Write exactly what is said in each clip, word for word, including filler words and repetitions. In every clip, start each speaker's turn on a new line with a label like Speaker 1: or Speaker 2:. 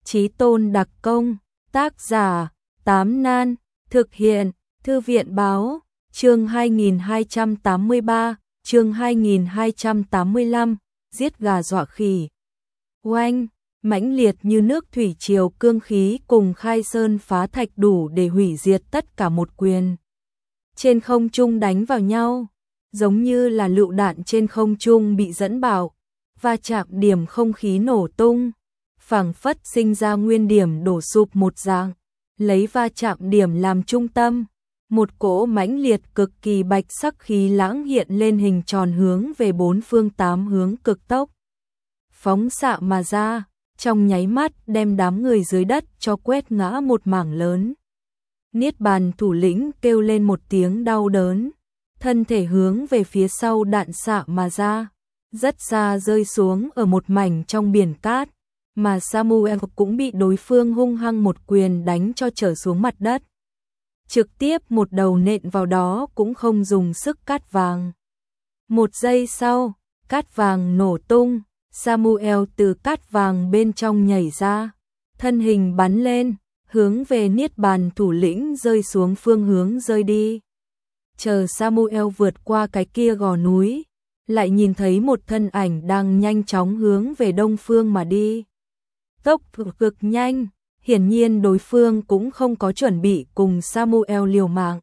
Speaker 1: Chí tôn đặc công, tác giả, Tám Nan, thực hiện, Thư viện báo, chương hai nghìn hai trăm tám mươi ba, chương hai nghìn hai trăm tám mươi lăm, giết gà dọa khỉ. Oanh, mãnh liệt như nước thủy triều cương khí cùng khai sơn phá thạch đủ để hủy diệt tất cả một quyền. Trên không trung đánh vào nhau, giống như là lựu đạn trên không trung bị dẫn bảo, va chạm điểm không khí nổ tung, phảng phất sinh ra nguyên điểm đổ sụp một dạng, lấy va chạm điểm làm trung tâm, một cỗ mãnh liệt cực kỳ bạch sắc khí lãng hiện lên hình tròn hướng về bốn phương tám hướng cực tốc. Phóng xạ mà ra, trong nháy mắt đem đám người dưới đất cho quét ngã một mảng lớn. Niết bàn thủ lĩnh kêu lên một tiếng đau đớn, thân thể hướng về phía sau đạn xạ mà ra, rất xa rơi xuống ở một mảnh trong biển cát, mà Samuel cũng bị đối phương hung hăng một quyền đánh cho trở xuống mặt đất. Trực tiếp một đầu nện vào đó cũng không dùng sức cát vàng. Một giây sau, cát vàng nổ tung, Samuel từ cát vàng bên trong nhảy ra, thân hình bắn lên, hướng về Niết bàn thủ lĩnh rơi xuống phương hướng rơi đi. Chờ Samuel vượt qua cái kia gò núi, lại nhìn thấy một thân ảnh đang nhanh chóng hướng về đông phương mà đi. Tốc độ cực nhanh, hiển nhiên đối phương cũng không có chuẩn bị cùng Samuel liều mạng.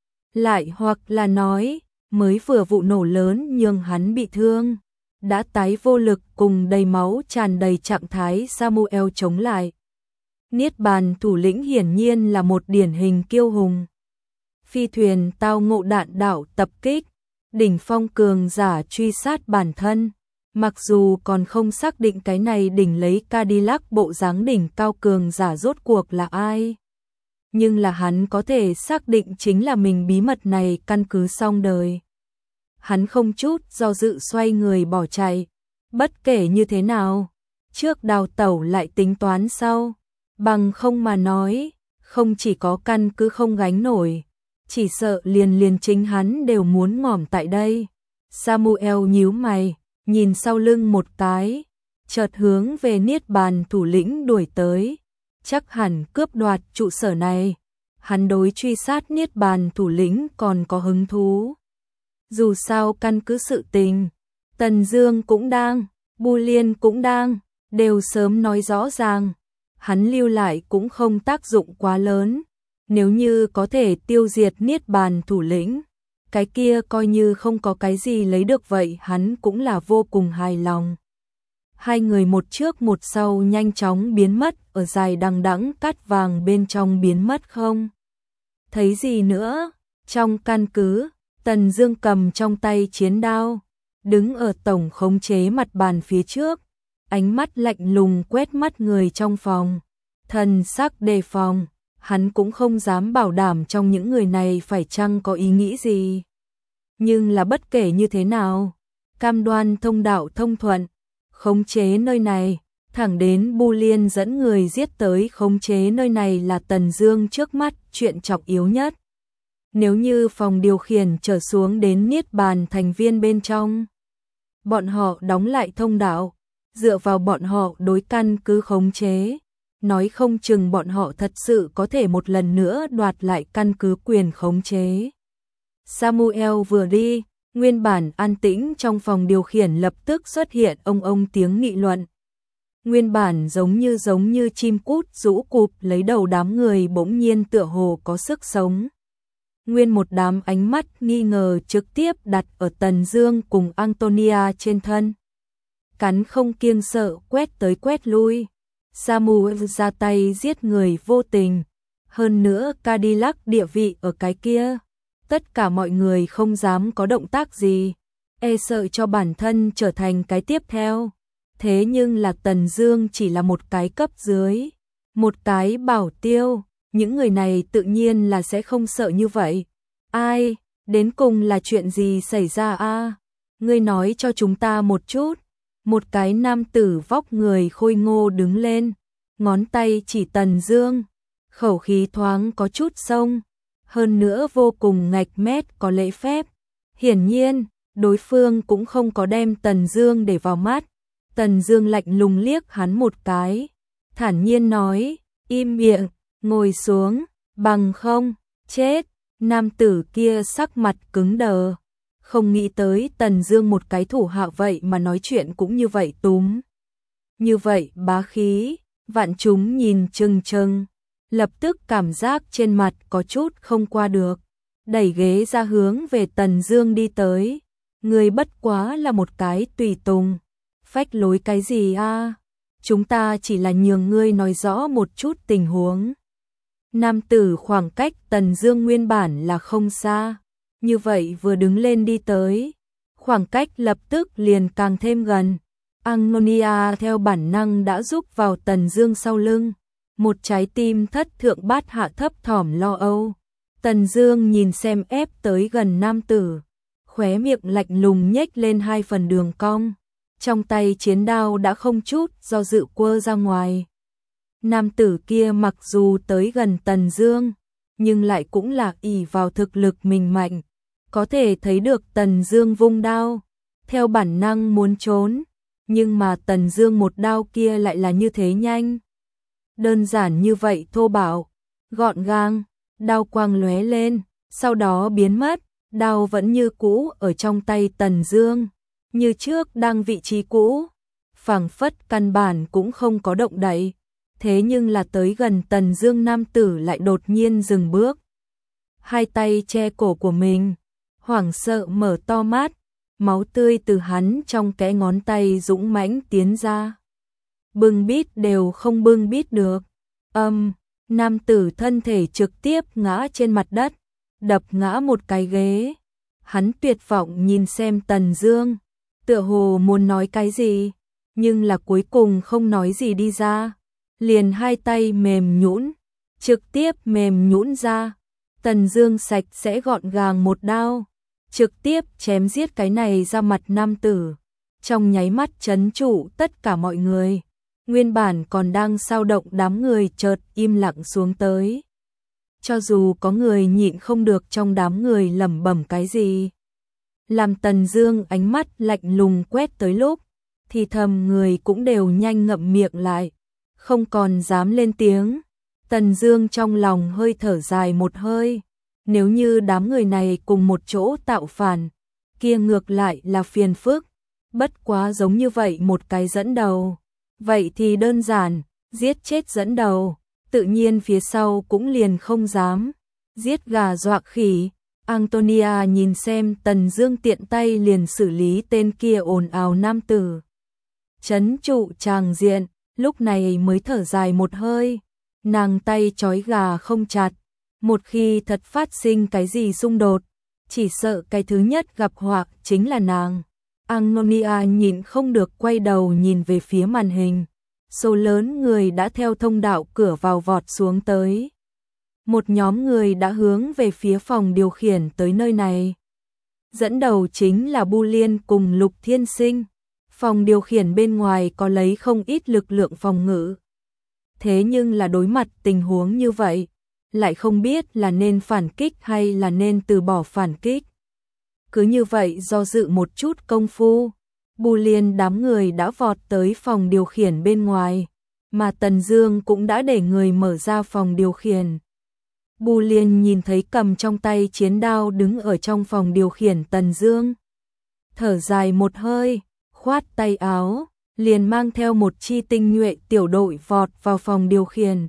Speaker 1: Lại hoặc là nói, mới vừa vụ nổ lớn nhưng hắn bị thương, đã tái vô lực cùng đầy máu tràn đầy trạng thái Samuel chống lại. Niết bàn thủ lĩnh hiển nhiên là một điển hình kiêu hùng. Phi thuyền tao ngộ đạn đạo tập kích, đỉnh phong cường giả truy sát bản thân. Mặc dù còn không xác định cái này đỉnh lấy Cadillac bộ dáng đỉnh cao cường giả rốt cuộc là ai, nhưng là hắn có thể xác định chính là mình bí mật này căn cứ xong đời. Hắn không chút do dự xoay người bỏ chạy, bất kể như thế nào, trước đào tẩu lại tính toán sau, bằng không mà nói, không chỉ có căn cứ không gánh nổi, chỉ sợ liền liền chính hắn đều muốn ngỏm tại đây. Samuel nhíu mày, nhìn sau lưng một cái, chợt hướng về Niết bàn thủ lĩnh đuổi tới, chắc hẳn cướp đoạt trụ sở này. Hắn đối truy sát Niết bàn thủ lĩnh còn có hứng thú. Dù sao căn cứ sự tình, Tần Dương cũng đang, Bu Liên cũng đang, đều sớm nói rõ ràng, hắn lưu lại cũng không tác dụng quá lớn, nếu như có thể tiêu diệt Niết bàn thủ lĩnh, cái kia coi như không có cái gì lấy được vậy hắn cũng là vô cùng hài lòng. Hai người một trước một sau nhanh chóng biến mất ở dài đằng đẵng cát vàng bên trong biến mất không thấy gì nữa. Trong căn cứ, Tần Dương cầm trong tay chiến đao, đứng ở tổng khống chế mặt bàn phía trước, ánh mắt lạnh lùng quét mắt người trong phòng, thần sắc đề phòng. Hắn cũng không dám bảo đảm trong những người này phải chăng có ý nghĩ gì. Nhưng là bất kể như thế nào, cam đoan thông đạo thông thuận, khống chế nơi này, thẳng đến Bu Liên dẫn người giết tới khống chế nơi này là Tần Dương trước mắt chuyện trọng yếu nhất. Nếu như phòng điều khiển trở xuống đến Niết bàn thành viên bên trong, bọn họ đóng lại thông đạo, dựa vào bọn họ đối căn cứ khống chế, nói không chừng bọn họ thật sự có thể một lần nữa đoạt lại căn cứ quyền khống chế. Samuel vừa đi, nguyên bản an tĩnh trong phòng điều khiển lập tức xuất hiện ông ông tiếng nghị luận. Nguyên bản giống như giống như chim cút rũ cụp lấy đầu đám người bỗng nhiên tựa hồ có sức sống. Nguyên một đám ánh mắt nghi ngờ trực tiếp đặt ở Tần Dương cùng Antonia trên thân. Cắn không kiêng sợ quét tới quét lui. Samuel ra tay giết người vô tình, hơn nữa Cadillac địa vị ở cái kia, tất cả mọi người không dám có động tác gì, e sợ cho bản thân trở thành cái tiếp theo. Thế nhưng là Tần Dương chỉ là một cái cấp dưới, một cái bảo tiêu, những người này tự nhiên là sẽ không sợ như vậy. Ai, đến cùng là chuyện gì xảy ra a? Ngươi nói cho chúng ta một chút. Một cái nam tử vóc người khôi ngô đứng lên, ngón tay chỉ Tần Dương, khẩu khí thoáng có chút xông, hơn nữa vô cùng ngạch mét có lễ phép. Hiển nhiên, đối phương cũng không có đem Tần Dương để vào mắt. Tần Dương lạnh lùng liếc hắn một cái, thản nhiên nói, im miệng, ngồi xuống, bằng không, chết. Nam tử kia sắc mặt cứng đờ, không nghĩ tới Tần Dương một cái thủ hạ vậy mà nói chuyện cũng như vậy túm. Như vậy bá khí, vạn chúng nhìn chừng chừng, lập tức cảm giác trên mặt có chút không qua được, đẩy ghế ra hướng về Tần Dương đi tới. Người bất quá là một cái tùy tùng, phách lối cái gì a? Chúng ta chỉ là nhường ngươi nói rõ một chút tình huống. Nam tử khoảng cách Tần Dương nguyên bản là không xa, như vậy vừa đứng lên đi tới, khoảng cách lập tức liền càng thêm gần. Agnonia theo bản năng đã rúc vào Tần Dương sau lưng, một trái tim thất thượng bát hạ thấp thỏm lo âu. Tần Dương nhìn xem ép tới gần nam tử, khóe miệng lạnh lùng nhếch lên hai phần đường cong, trong tay chiến đao đã không chút do dự quơ ra ngoài. Nam tử kia mặc dù tới gần Tần Dương, nhưng lại cũng là ỷ vào thực lực mình mạnh, có thể thấy được Tần Dương vung đao, theo bản năng muốn trốn, nhưng mà Tần Dương một đao kia lại là như thế nhanh. Đơn giản như vậy thô bạo, gọn gàng, đao quang lóe lên, sau đó biến mất, đao vẫn như cũ ở trong tay Tần Dương, như trước đang vị trí cũ, phảng phất căn bản cũng không có động đậy. Thế nhưng là tới gần Tần Dương nam tử lại đột nhiên dừng bước, hai tay che cổ của mình, hoảng sợ mở to mắt, máu tươi từ hắn trong kẽ ngón tay dũng mãnh tiến ra. Bưng bít đều không bưng bít được. Âm, nam tử thân thể trực tiếp ngã trên mặt đất, đập ngã một cái ghế. Hắn tuyệt vọng nhìn xem Tần Dương, tựa hồ muốn nói cái gì, nhưng là cuối cùng không nói gì đi ra. Liền hai tay mềm nhũn, trực tiếp mềm nhũn ra. Tần Dương sạch sẽ gọn gàng một đao, trực tiếp chém giết cái này ra mặt nam tử, trong nháy mắt trấn trụ tất cả mọi người. Nguyên bản còn đang sao động đám người chợt im lặng xuống tới. Cho dù có người nhịn không được trong đám người lẩm bẩm cái gì, làm Tần Dương ánh mắt lạnh lùng quét tới lúc, thì thầm người cũng đều nhanh ngậm miệng lại, không còn dám lên tiếng. Tần Dương trong lòng hơi thở dài một hơi, nếu như đám người này cùng một chỗ tạo phản, kia ngược lại là phiền phức, bất quá giống như vậy một cái dẫn đầu, vậy thì đơn giản, giết chết dẫn đầu, tự nhiên phía sau cũng liền không dám, giết gà dọa khỉ. Antonia nhìn xem Tần Dương tiện tay liền xử lý tên kia ồn ào nam tử, trấn trụ tràng diện, lúc này mới thở dài một hơi. Nàng tay trói gà không chặt, một khi thật phát sinh cái gì xung đột, chỉ sợ cái thứ nhất gặp họa chính là nàng. Agnonia nhìn không được quay đầu nhìn về phía màn hình, số lớn người đã theo thông đạo cửa vào vọt xuống tới. Một nhóm người đã hướng về phía phòng điều khiển tới nơi này. Dẫn đầu chính là Bu Liên cùng Lục Thiên Sinh. Phòng điều khiển bên ngoài có lấy không ít lực lượng phòng ngự. Thế nhưng là đối mặt tình huống như vậy, lại không biết là nên phản kích hay là nên từ bỏ phản kích. Cứ như vậy do dự một chút công phu, Bu Liên đám người đã vọt tới phòng điều khiển bên ngoài, mà Tần Dương cũng đã để người mở ra phòng điều khiển. Bu Liên nhìn thấy cầm trong tay chiến đao đứng ở trong phòng điều khiển Tần Dương, thở dài một hơi, khoát tay áo, liền mang theo một chi tinh nhuệ tiểu đội vọt vào phòng điều khiển.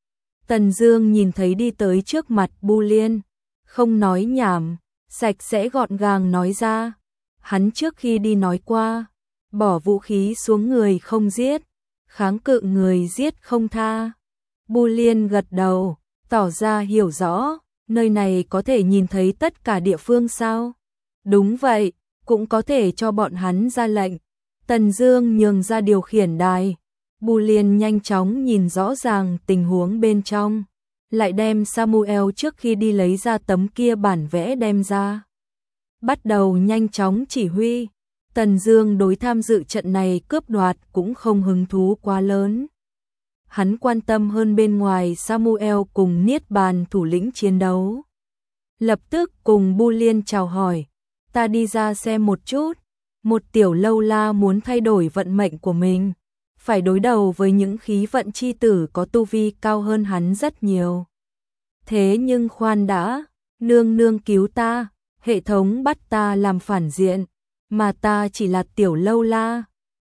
Speaker 1: Tần Dương nhìn thấy đi tới trước mặt Bu Liên, không nói nhảm, sạch sẽ gọn gàng nói ra. Hắn trước khi đi nói qua, bỏ vũ khí xuống người không giết, kháng cự người giết không tha. Bu Liên gật đầu, tỏ ra hiểu rõ, nơi này có thể nhìn thấy tất cả địa phương sao? Đúng vậy, cũng có thể cho bọn hắn ra lệnh. Tần Dương nhường ra điều khiển đài, Bu Liên nhanh chóng nhìn rõ ràng tình huống bên trong, lại đem Samuel trước khi đi lấy ra tấm kia bản vẽ đem ra. Bắt đầu nhanh chóng chỉ huy. Tần Dương đối tham dự trận này cướp đoạt cũng không hứng thú quá lớn. Hắn quan tâm hơn bên ngoài Samuel cùng Niết Bàn thủ lĩnh chiến đấu. Lập tức cùng Bu Liên chào hỏi, ta đi ra xem một chút. Một tiểu lâu la muốn thay đổi vận mệnh của mình, phải đối đầu với những khí vận chi tử có tu vi cao hơn hắn rất nhiều. Thế nhưng khoan đã, nương nương cứu ta, hệ thống bắt ta làm phản diện, mà ta chỉ là tiểu lâu la.